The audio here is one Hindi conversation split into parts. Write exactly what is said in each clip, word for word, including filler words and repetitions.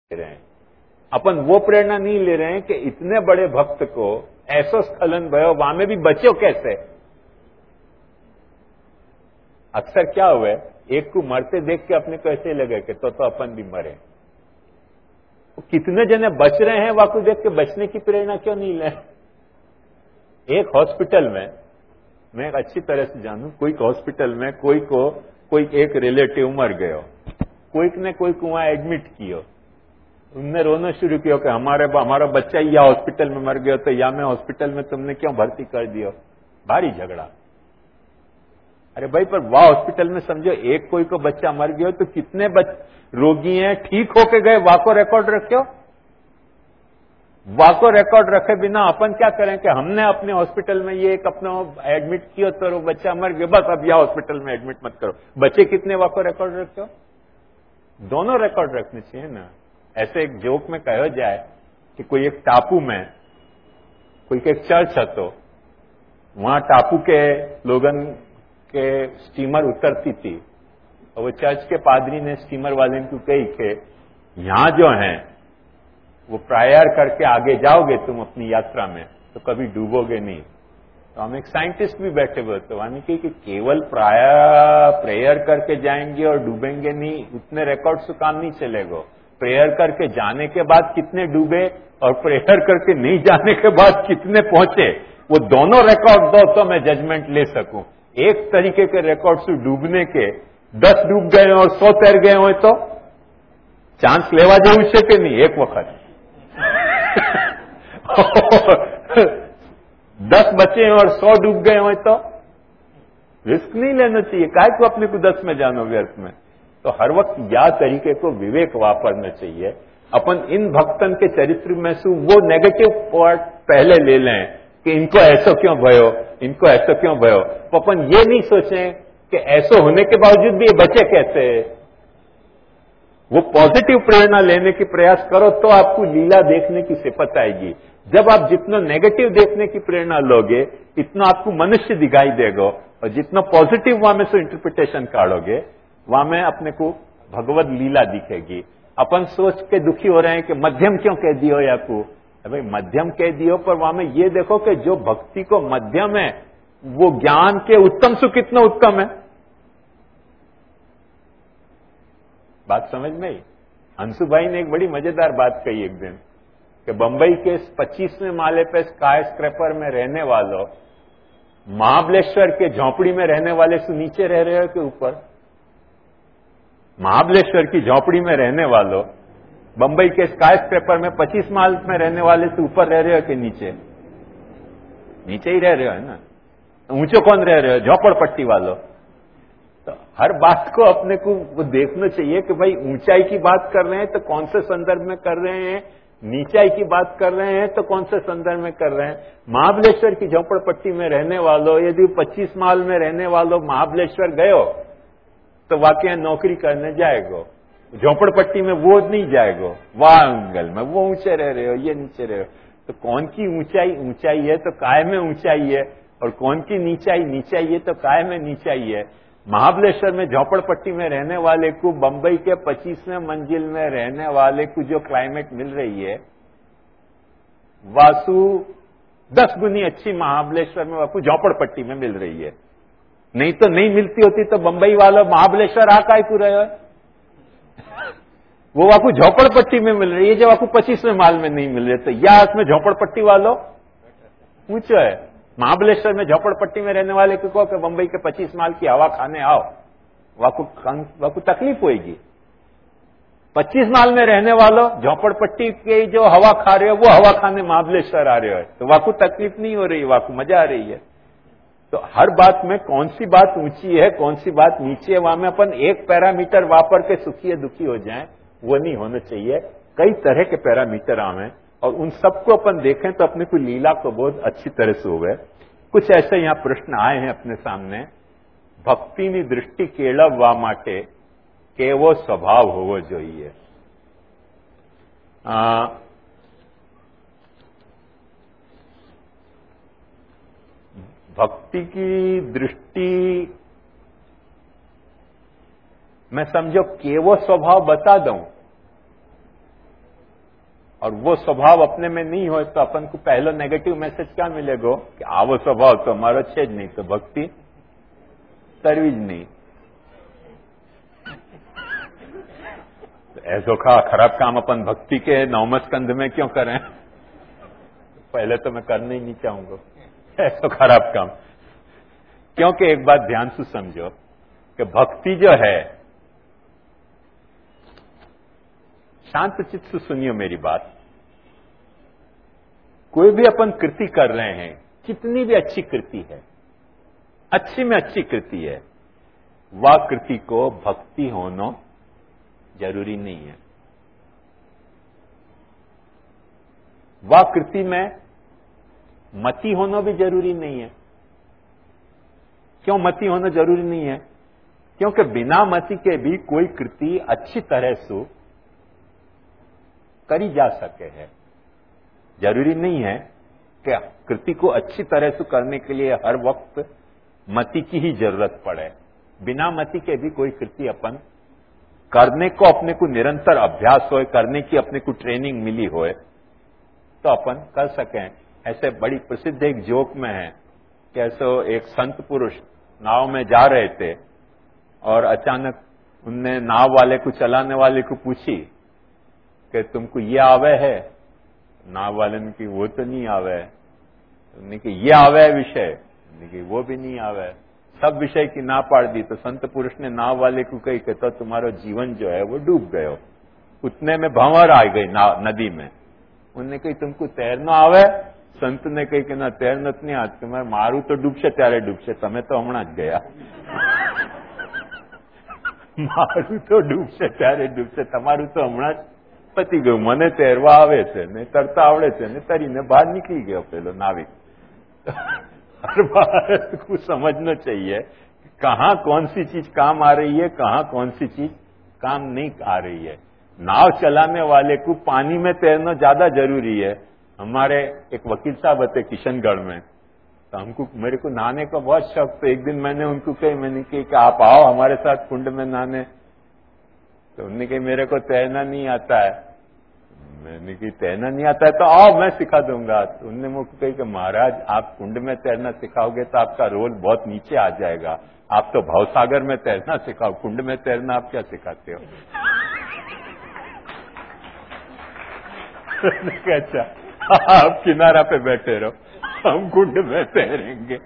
रहे हैं। अपन वो प्रेरणा नहीं ले रहे हैं कि इतने बड़े भक्त को ऐसा स्खलन भयो, वहां में भी बच्चों कैसे। अक्सर क्या हुआ, एक को मरते देख के अपने को ऐसे लगे कि तो तो अपन भी मरे। कितने जने बच रहे हैं, वहां को देख के बचने की प्रेरणा क्यों नहीं ले। एक हॉस्पिटल में, मैं अच्छी तरह से जानू, कोई हॉस्पिटल में कोई को कोई एक रिलेटिव मर गयो, कोई ने कोई को वहां एडमिट कियो, उनने रोना शुरू किया कि हमारे हमारा बच्चा या हॉस्पिटल में मर गया, तो या मैं हॉस्पिटल में तुमने क्यों भर्ती कर दियो। भारी झगड़ा। अरे भाई, पर वाह हॉस्पिटल में समझो एक कोई को बच्चा मर गया तो कितने बच, रोगी हैं ठीक होके गए, वाह को रिकॉर्ड रखो। वाह को रिकॉर्ड रखे बिना अपन क्या करें कि हमने अपने हॉस्पिटल में ये एक अपना एडमिट किया तो वो बच्चा मर गया, बस अब यह हॉस्पिटल में एडमिट मत करो। बच्चे कितने वाह को रिकॉर्ड रखो, दोनों रिकॉर्ड रखने चाहिए ना। ऐसे एक जोक में कहा जाए कि कोई एक टापू में कोई एक चर्च है, तो वहां टापू के लोगन के स्टीमर उतरती थी, और वो चर्च के पादरी ने स्टीमर वाले को कही कि यहां जो है वो प्रायर करके आगे जाओगे तुम अपनी यात्रा में तो कभी डूबोगे नहीं। तो हम एक साइंटिस्ट भी बैठे हुए, तो हमने कही कि केवल प्रायर प्रेयर करके जाएंगे और डूबेंगे नहीं, उतने रिकॉर्ड से काम नहीं चलेगा। प्रेयर करके जाने के बाद कितने डूबे और प्रेयर करके नहीं जाने के बाद कितने पहुंचे, वो दोनों रिकॉर्ड दो तो मैं जजमेंट ले सकूं। एक तरीके के रिकॉर्ड से डूबने के दस डूब गए और सौ तैर गए हो तो चांस लेवा जेवू छे कि नहीं। एक वक्त दस बचे और सौ डूब गए हो तो रिस्क नहीं लेना चाहिए। काय को अपने को दस में जानो व्यर्थ में। तो हर वक्त या तरीके को विवेक वापरना चाहिए। अपन इन भक्तन के चरित्र में से वो नेगेटिव पार्ट पहले ले लें कि इनको ऐसा क्यों भयो, इनको ऐसा क्यों भयो, तो अपन ये नहीं सोचें कि ऐसा होने के बावजूद भी ये बचे कैसे। वो पॉजिटिव प्रेरणा लेने की प्रयास करो तो आपको लीला देखने की सिफत आएगी। जब आप जितना नेगेटिव देखने की प्रेरणा लोगे इतना आपको मनुष्य दिखाई देगा, और जितना पॉजिटिव वहां में से इंटरप्रिटेशन काढ़ोगे वहां में अपने को भगवत लीला दिखेगी। अपन सोच के दुखी हो रहे हैं कि मध्यम क्यों कह दियो या को, भाई मध्यम कह दियो, पर वहां में ये देखो कि जो भक्ति को मध्यम है वो ज्ञान के उत्तम से कितना उत्तम है। बात समझ में आई। अंशु भाई ने एक बड़ी मजेदार बात कही एक दिन कि बंबई के पच्चीसवें माले पे स्काई स्क्रैपर में रहने वालों महाबलेश्वर के झोपड़ी में रहने वाले से नीचे रह रहे हो कि ऊपर। महाबलेश्वर की झोपड़ी में रहने वालों बंबई के स्काई स्क्रैपर में पच्चीस माल में रहने वाले से ऊपर रह रहे हो कि नीचे। नीचे ही रह रहे हो है ना। ऊंचे कौन रह रहे हो, झोपड़पट्टी वालों। तो हर बात को अपने को वो देखना चाहिए कि भाई ऊंचाई की बात कर रहे हैं तो कौन से संदर्भ में कर रहे हैं, नीचाई की बात कर रहे हैं तो कौन से संदर्भ में कर रहे हैं। महाबलेश्वर की झोपड़पट्टी में रहने वालों, यदि पच्चीस माल में रहने वालों महाबलेश्वर गयो तो वाकई नौकरी करने जाएगो, झोपड़पट्टी में वो नहीं जाएगो, वह एंगल में वो ऊंचे रह रहे हो, ये नीचे रहे हो। तो कौन की ऊंचाई ऊंचाई है तो काय में ऊंचाई है, और कौन की नीचाई नीचाई है तो काय में नीचाई है। महाबलेश्वर में झोपड़पट्टी में रहने वाले को बंबई के पच्चीसवें मंजिल में रहने वाले को जो क्लाइमेट मिल रही है वासु दस गुनी अच्छी महाबलेश्वर में वाकू झोपड़पट्टी में मिल रही है। नहीं तो नहीं मिलती होती तो बंबई वालों महाबलेश्वर आ काय को रहे वो वाकू झोपड़पट्टी में मिल रही है, जो वाकू पच्चीसवें माल में नहीं मिल रही। तो या उसमें झोपड़पट्टी वालों ऊंचा है। महाबलेश्वर में झोपड़पट्टी में रहने वाले को कहो कि बंबई के पच्चीस माल की हवा खाने आओ, वाकू वाकू तकलीफ होगी। पच्चीस माल में रहने वालों झोपड़पट्टी के जो हवा खा रहे हो वो हवा खाने महाबलेश्वर आ रहे हो तो वाकू तकलीफ नहीं हो रही, वाकू मजा आ रही है। तो हर बात में कौन सी बात ऊंची है कौन सी बात नीची है, वहां में अपन एक पैरामीटर वापर के सुखी दुखी हो जाएं, वो नहीं होना चाहिए। कई तरह के पैरामीटर आवे और उन सबको अपन देखें तो अपने को लीला को बहुत अच्छी तरह से हो गए। कुछ ऐसे यहां प्रश्न आए हैं अपने सामने। भक्तिनी दृष्टि केळववा माटे केवो स्वभाव होवो जोईए। भक्ति की दृष्टि मैं समझो केवो स्वभाव बता दूं और वो स्वभाव अपने में नहीं हो तो अपन को पहला नेगेटिव मैसेज क्या मिलेगा कि आ वो स्वभाव तो हमारा छे ज नहीं, तो भक्ति करवी ज नहीं। तो ऐसो खा खराब काम अपन भक्ति के नवम स्कंध में क्यों करें? पहले तो मैं करना ही नहीं चाहूंगा ऐसा खराब काम, क्योंकि एक बात ध्यान से समझो कि भक्ति जो है, शांत चित्त से सुनियो मेरी बात, कोई भी अपन कृति कर रहे हैं, कितनी भी अच्छी कृति है, अच्छी में अच्छी कृति है, वह कृति को भक्ति होना जरूरी नहीं है। वह कृति में मति होना भी जरूरी नहीं है। क्यों मति होना जरूरी नहीं है? क्योंकि बिना मति के भी कोई कृति अच्छी तरह से करी जा सके है। जरूरी नहीं है कि कृति को अच्छी तरह से करने के लिए हर वक्त मति की ही जरूरत पड़े। बिना मति के भी कोई कृति अपन करने को, अपने को निरंतर अभ्यास होए, करने की अपने को ट्रेनिंग मिली होए तो अपन कर सकें। ऐसे बड़ी प्रसिद्ध एक जोक में है कि ऐसे एक संत पुरुष नाव में जा रहे थे और अचानक उनने नाव वाले को, चलाने वाले को पूछी कि तुमको ये आवे है? नाव वाले ने कि वो तो नहीं आवे है। उन्होंने कि ये आवे है विषय? उन्होंने कि वो भी नहीं आवे है। सब विषय की ना पाड़ दी। तो संत पुरुष ने नाव वाले को कही कि तो तुम्हारा जीवन जो है वो डूब गयो। उतने में भंवर आ गई नदी में। उन्होंने कही तुमको तैरना आवे? संत ने कही कि ना तैरना नहीं आती। मैं मारू तो डूबशे त्यारे डूबशे, तमे तो हमणा ज गया। मारू तो डूबशे त्यारे डूबशे, तमारू तो हमणा ज पती गયું। મને તૈરવા આવે છે ને તરતા આવડે છે ને તરીને બહાર નીકળી ગયો પેલો नाविक। हर बात को समझना चाहिए कहां कौन सी चीज काम आ रही है, कहां कौन सी चीज काम नहीं आ रही है। नाव चलाने वाले को पानी में तैरना ज्यादा जरूरी है। हमारे एक वकील साहब थे किशनगढ़ में, तो हमको मेरे को नहाने का बहुत शौक। तो एक दिन मैंने उनको कही, मैंने कही कि आप आओ हमारे साथ कुंड में नहाने। तो उन्होंने कही मेरे को तैरना नहीं आता है। मैंने कही तैरना नहीं आता है तो आओ मैं सिखा दूंगा। तो उन्होंने मुझको कही कि महाराज आप कुंड में तैरना सिखाओगे तो आपका रोल बहुत नीचे आ जाएगा। आप तो भवसागर में तैरना सिखाओ, कुंड में तैरना आप क्या सिखाते हो? अच्छा आप किनारा पे बैठे रहो, हम कुंड में तैरेंगे।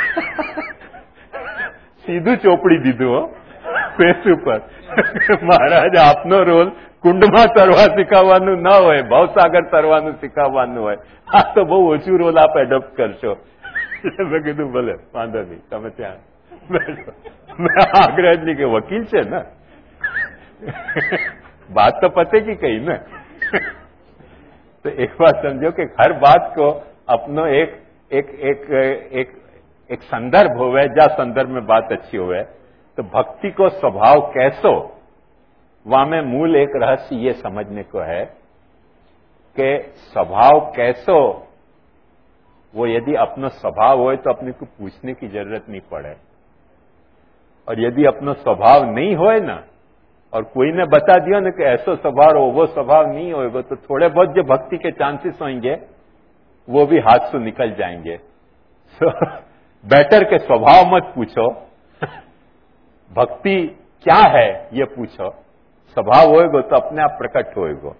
सीधू चोपड़ी दीधु हो फेस ऊपर। महाराज आपनो रोल કુંડમાં તરવા શીખવવાનું ના હોય, ભવસાગર તરવાનું શીખવવાનું હોય। આ તો બહુ ઓછું રોલ આપ એડોપ્ટ કરશો। મેં કીધું ભલે વાંધો નહીં, તમે ત્યાં બેઠો। મેં આગ્રહ નહીં કે વકીલ છે ને, बात तो पते की कही ना। तो एक बात समझो कि हर बात को अपनो एक एक एक एक एक संदर्भ होवे, जहाँ संदर्भ में बात अच्छी होवे। तो भक्ति को स्वभाव कैसो, वहां में मूल एक रहस्य ये समझने को है कि स्वभाव कैसो, वो यदि अपना स्वभाव हो तो अपने को पूछने की जरूरत नहीं पड़े। और यदि अपना स्वभाव नहीं होए ना, और कोई ने बता दिया ना कि ऐसा स्वभाव हो, वो स्वभाव नहीं होएगा, तो थोड़े बहुत जो भक्ति के चांसेस होंगे वो भी हाथ से निकल जाएंगे। so, बेटर के स्वभाव मत पूछो, भक्ति क्या है ये पूछो। स्वभाव होएगा तो अपने आप प्रकट होएगा।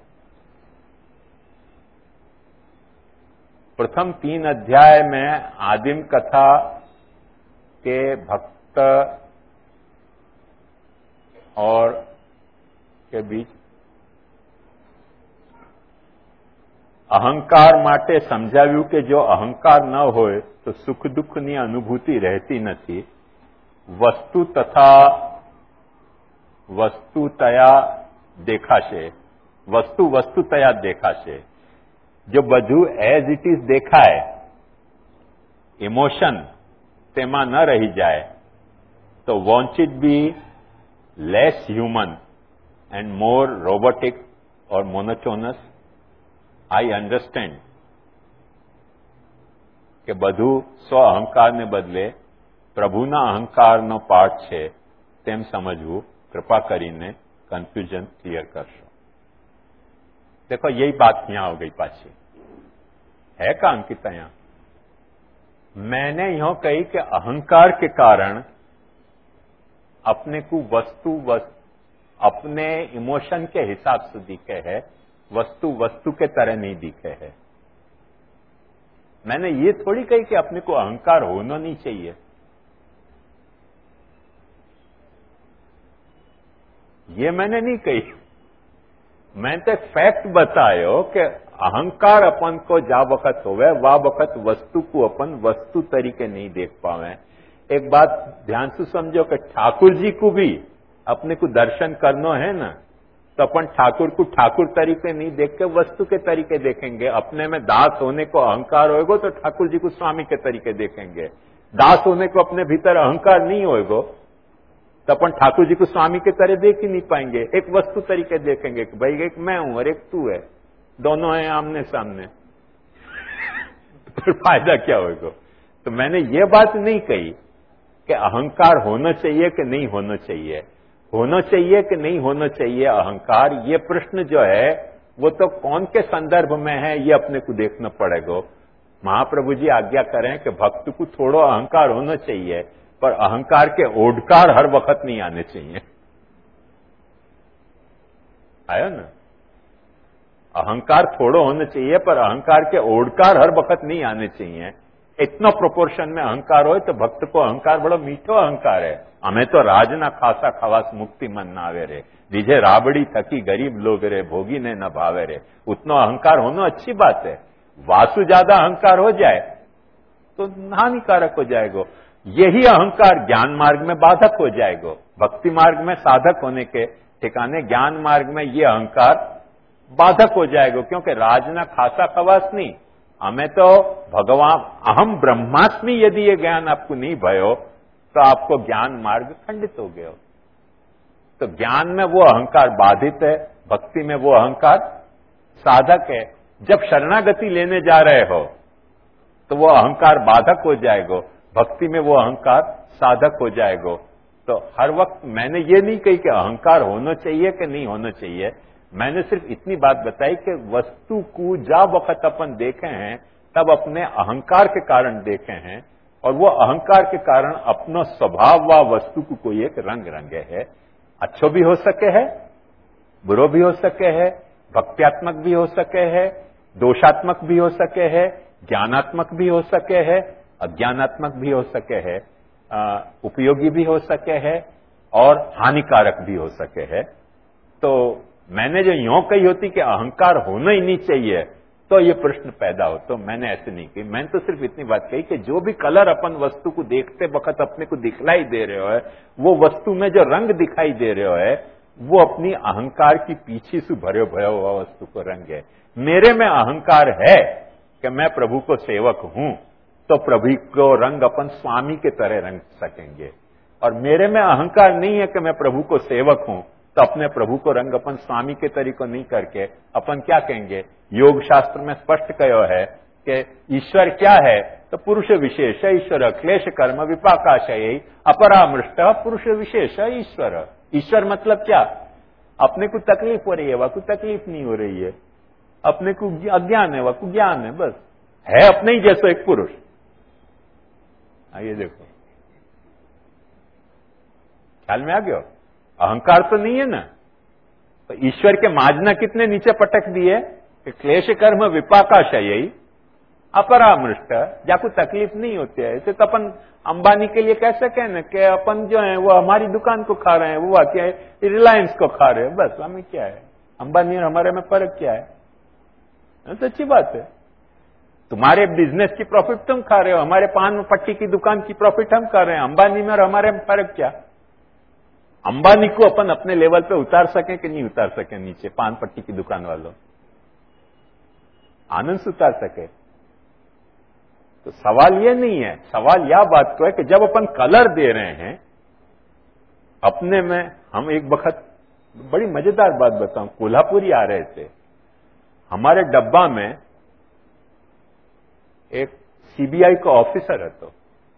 प्रथम तीन अध्याय में आदिम कथा के भक्त और के बीच अहंकार माटे समझाव्યું કે જો અહંકાર ન હોય તો સુખ દુઃખની અનુભૂતિ રહેતી નથી। વસ્તુ તથા વસ્તુતયા દેખાશે, વસ્તુ વસ્તુતયા દેખાશે। જો બધું એઝ ઇટ ઇઝ દેખાય, ઇમોશન તેમાં ન રહી જાય, તો won't it be less human and more robotic or monotonous? I understand કે બધું સ્વ અહંકારને બદલે પ્રભુના અહંકારનો પાઠ છે તેમ સમજવું। કૃપા કરીને કન્ફ્યુઝન ક્લિયર કરશો। देखो यही बात यहां हो गई पाछी है का अंकिता यहां मैंने यहां कही कि अहंकार के कारण अपने को वस्तु वस्तु अपने इमोशन के हिसाब से दिखे है, वस्तु वस्तु के तरह नहीं दिखे है। मैंने ये थोड़ी कही कि अपने को अहंकार होना नहीं चाहिए। ये मैंने नहीं कही। मैंने तो फैक्ट बतायो कि अहंकार अपन को जा वक्त होवे वा वक्त वस्तु को अपन वस्तु तरीके नहीं देख पावे। एक बात ध्यान से समझो कि ठाकुर जी को भी अपने को दर्शन करना है ना, तो अपन ठाकुर को ठाकुर तरीके नहीं देख के वस्तु के तरीके देखेंगे। अपने में दास होने को अहंकार होएगो तो ठाकुर जी को स्वामी के तरीके देखेंगे। दास होने को अपने भीतर अहंकार नहीं होएगो तो अपन ठाकुर जी को स्वामी के तरह देख ही नहीं पाएंगे। एक वस्तु तरीके देखेंगे कि भाई एक मैं हूं और एक तू है, दोनों हैं आमने सामने। फिर फायदा क्या होएगा? तो मैंने ये बात नहीं कही कि अहंकार होना चाहिए कि नहीं होना चाहिए, होना चाहिए कि नहीं होना चाहिए अहंकार। ये प्रश्न जो है वो तो कौन के संदर्भ में है ये अपने को देखना पड़ेगा। महाप्रभु जी आज्ञा करें कि भक्त को थोड़ा अहंकार होना चाहिए, पर अहंकार के ओडकार हर वक्त नहीं आने चाहिए। आया ना? अहंकार थोड़ा होना चाहिए पर अहंकार के ओडकार हर वक्त नहीं आने चाहिए। इतना प्रोपोर्शन में अहंकार हो तो भक्त को अहंकार बड़ा मीठो अहंकार है। हमें तो राज ना खासा खवास मुक्ति मन ना आवे रे, दीजे राबड़ी थकी गरीब लोग रे, भोगी ने न भावे रे। उतना अहंकार होना अच्छी बात है। वासु ज्यादा अहंकार हो जाए तो हानिकारक हो जाएगा। यही अहंकार ज्ञान मार्ग में बाधक हो जाएगा। भक्ति मार्ग में साधक होने के ठिकाने ज्ञान मार्ग में ये अहंकार बाधक हो जाएगा, क्योंकि राजना खासा खवास नहीं। हमें तो भगवान अहम ब्रह्मास्मि यदि ये ज्ञान आपको नहीं भयो तो आपको ज्ञान मार्ग खंडित हो गया। तो ज्ञान में वो अहंकार बाधित है, भक्ति में वो अहंकार साधक है। जब शरणागति लेने जा रहे हो तो वो अहंकार बाधक हो जाएगा, भक्ति में वो अहंकार साधक हो जाएगा। तो हर वक्त मैंने ये नहीं कही कि अहंकार होना चाहिए कि नहीं होना चाहिए। मैंने सिर्फ इतनी बात बताई कि वस्तु को जा वक्त अपन देखे हैं तब अपने अहंकार के कारण देखे हैं, और वो अहंकार के कारण अपना स्वभाव व वस्तु को कोई एक रंग रंगे है। अच्छो भी हो सके है, बुरो भी हो सके है, भक्त्यात्मक भी हो सके है, दोषात्मक भी हो सके है, ज्ञानात्मक भी हो सके है, अज्ञानात्मक भी हो सके है, आ, उपयोगी भी हो सके है और हानिकारक भी हो सके है। तो मैंने जो यों कही होती कि अहंकार होना ही नहीं चाहिए तो ये प्रश्न पैदा हो, तो मैंने ऐसे नहीं कही। मैंने तो सिर्फ इतनी बात कही कि जो भी कलर अपन वस्तु को देखते वक्त अपने को दिखलाई दे रहे हो है, वो वस्तु में जो रंग दिखाई दे रहे हो है वो अपनी अहंकार की पीछे से भरे भया हुआ वस्तु को रंग है। मेरे में अहंकार है कि मैं प्रभु को सेवक हूं तो प्रभु को रंग अपन स्वामी के तरह रंग सकेंगे, और मेरे में अहंकार नहीं है कि मैं प्रभु को सेवक हूं तो अपने प्रभु को रंग अपन स्वामी के तरीको नहीं करके अपन क्या कहेंगे। योग शास्त्र में स्पष्ट कहो है कि ईश्वर क्या है, तो पुरुष विशेष ईश्वर, क्लेश कर्म विपाकाशय अपरामृष्ट पुरुष विशेष ईश्वर। ईश्वर मतलब क्या? अपने को तकलीफ हो रही है, वह को तकलीफ नहीं हो रही है, अपने को अज्ञान है, वह को ज्ञान है, बस है अपने ही जैसा एक पुरुष। आइए देखो, ख्याल में आ गया? अहंकार तो नहीं है ना। तो ईश्वर के माजना कितने नीचे पटक दिए कि क्लेश कर्म विपाकाशय अपरामृष्ट, जाको तकलीफ नहीं होती है। इसे तो अपन अंबानी के लिए कैसे कहना कि अपन जो है वो हमारी दुकान को खा रहे हैं, वो क्या है रिलायंस को खा रहे हैं, बस हमें क्या है, अंबानी और हमारे में फर्क क्या है? तो अच्छी बात है, तुम्हारे बिजनेस की प्रॉफिट तुम खा रहे हो, हमारे पान पट्टी की दुकान की प्रॉफिट हम खा रहे हैं। अंबानी में और हमारे में फर्क क्या? अंबानी को अपन अपने लेवल पे उतार सके कि नहीं उतार सके नीचे, पान पट्टी की दुकान वालों आनंद से उतार सके। तो सवाल ये नहीं है, सवाल यह बात को है कि जब अपन कलर दे रहे हैं अपने में, हम एक वक्त बड़ी मजेदार बात बताऊं, कोल्हापुरी आ रहे थे, हमारे डब्बा में एक सीबीआई का ऑफिसर है। तो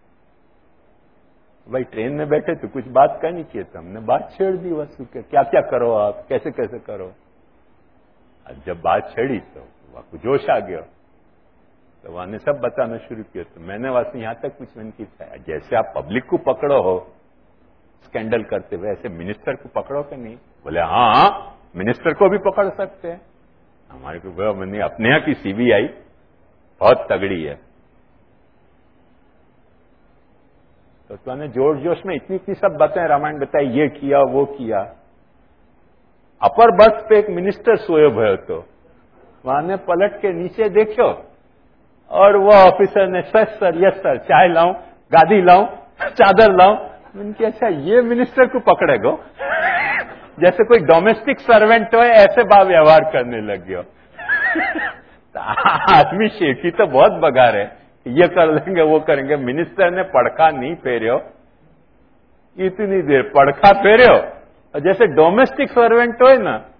भाई ट्रेन में बैठे तो कुछ बात करनी चाहिए, तो हमने बात छेड़ दी वस्तु के, क्या क्या करो आप, कैसे कैसे करो। जब बात छड़ी तो वहां को जोश आ गया, तो वहां ने सब बताना शुरू किया। तो मैंने वास्तव यहां तक कुछ मैंने की, जैसे आप पब्लिक को पकड़ो हो स्कैंडल करते हुए, ऐसे मिनिस्टर को पकड़ो कि नहीं? बोले हाँ हाँ मिनिस्टर को भी पकड़ सकते हैं। हमारे को मैंने अपने यहां की सीबीआई बहुत तगड़ी है। तो तुमने जोर जोश में इतनी इतनी सब बताएं, रामायण बताए, ये किया वो किया। अपर बर्थ पे एक मिनिस्टर सोए भयो, तो वहां ने पलट के नीचे देखो और वो ऑफिसर ने सर सर यस सर चाय लाऊं, गादी लाऊं, चादर लाऊं। मैंने अच्छा ये मिनिस्टर को पकड़ेगो? जैसे कोई डोमेस्टिक सर्वेंट हो ऐसे भाव व्यवहार करने लग गयो। तो आदमी शेखी तो बहुत बगार है, ये कर लेंगे वो करेंगे। मिनिस्टर ने पड़खा नहीं फेरियो, इतनी देर पड़खा फेरियो, और जैसे डोमेस्टिक सर्वेंट हो ना